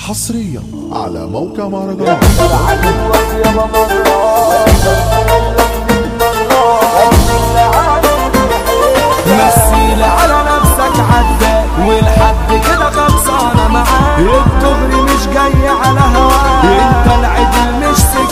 حصريا على موقع مهرجانات. مثيل على نفسك عداء والحد كده خلصانه معاك، الدغري مش جاي على هواك، انت العدل مش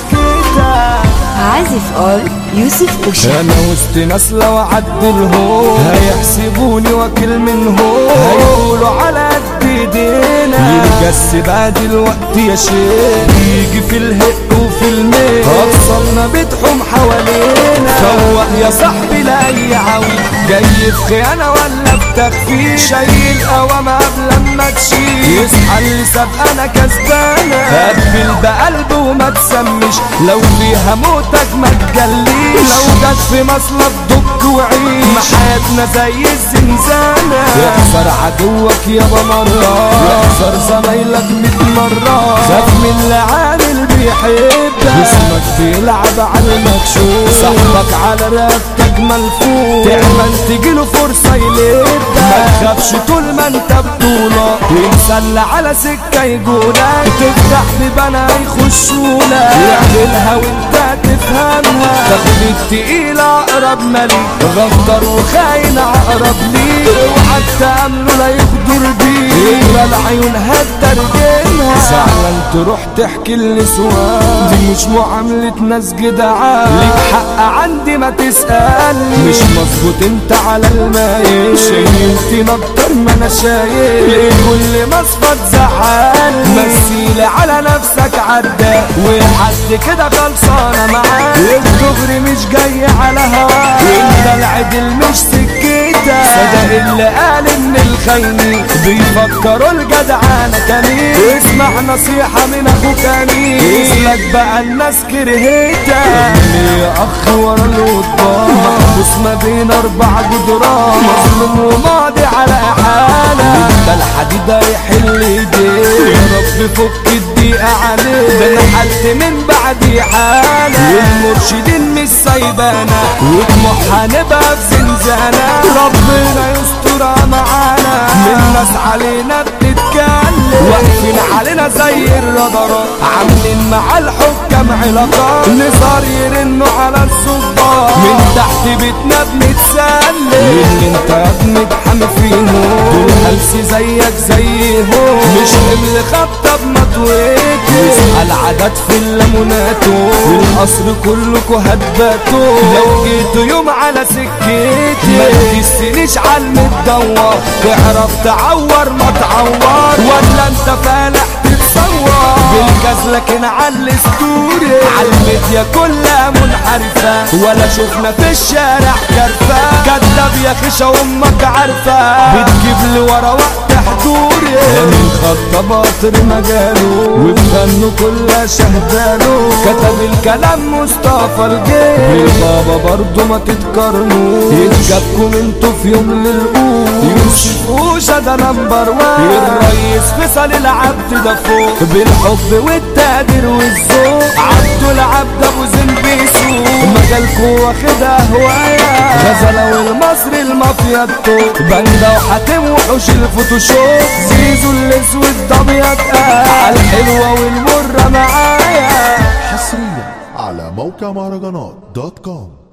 سكتك. عازف ار يوسف اوشا. انا وسط ناس لو عدلهم هيحسبوني وكيل منهم، هيقولوا على قد ايدينا ينجس بعد الوقت يا شيخ، يجي في الهق وفي الميل اطفالنا بتحوم حوالينا. فوق يا صاحبي لاي عوي جاي في خيانه ولا بتخفيف، شايل قوام قبل ما تشيل، يصحى اللي سابق انا كسبانه، قبل بقلب وما تسمش، لو فيها موتك ما تجليش، لو جت في مصلب دك وعيش، ما حياتنا زي الزنزانه. يحذر عدوك يابا مرة، يحذر زمايلك 100 مرة، خاف من اللي عامل بيحبك، جسمك بيلعب على المكشوف، صاحبك على رقبتك ملفوف، تعمل تجيله فرصة يلبك، ما تخافش طول ما انت بطولة، ينسل على سكة يجولك، تفتح ببنا يخشولك، يعملها وانت تفهمها، تاخد التقيلة اقرب مليك، غدر وخاين اقرب ليك، اوعى تأمله لا يغدر بيك، اقرا العيون هترجمها، زعلان تروح تحكي النسوان، دي مش معاملة ناس جدعان، ليك حق عندي ما تسألني، مش مظبوط انت على المايل، شايلتني اكتر ما انا شايل، ليه كل مصفى تزعلني، مثيل على نفسك عداء والحد كده خلصانه معاك، الدغري مش جاي على هواك، انت العدل مش سكتك، صدق اللي قال ان الخاينين بيفكروا الجدعانه كمين، اسمع نصيحه من اخوك امين، اسلك بقى الناس كرهتك، ليه اخ ورا القضبان، محبوس ما بين 4 جدران، مظلوم وماضي على احاله، انت الحديد هيحل ايديك، يا رب فك الضيقه عليك، ده انا حلت من بعد حاله، والمرشدين مش سايبانا، وطموحها نبقى في زنزانه، ربنا يسترها معانا، من ناس علينا بتتكلم، واقفين علينا زي الرادارات، عاملين مع الحكام علاقات، نزار يرنوا على الظباط، من تحت بيتنا بنتسلم، اللي انت يا ابني بحامي فيهم، دول هلسي زيك زيهم، مش حمل خبطه بمطويته، يسأل عدد في الليموناتو، في القصر كلكوا هتباتوا، لو جيتوا يوم على سكتي ما تكسنيش على المدور، تعرف تعور ما تعور، ولا انت فالح تتصور بالجاز، لكن على الستوري على الميديا كلها منحرفة، ولا شفنا في الشارع كرفة، كداب يا خشة وامك عارفة، بتجيب لي ورا وقت حضوري، من خط باطر مجاله، وبغنوا كلها شهداله، كتب الكلام مصطفى الجيل، بالبابا برضو ما تتقارنوا، يتجابكم انتوا في يوم للقوم، يوسف اوشا ده نمبر 1، الريس فيصل العبد ده فوق، بالحب والتقدير والذوق، عبده العبد ابو زنبيسو، مجالكوا واخدها هوايه، غزله والمصري المافيا التوب، باندا وحاتم وحوش الفوتوشوب، زيزو الاسود ده ابيض على الحلوه والمره معايا. حصريا على موقع مهرجانات .com.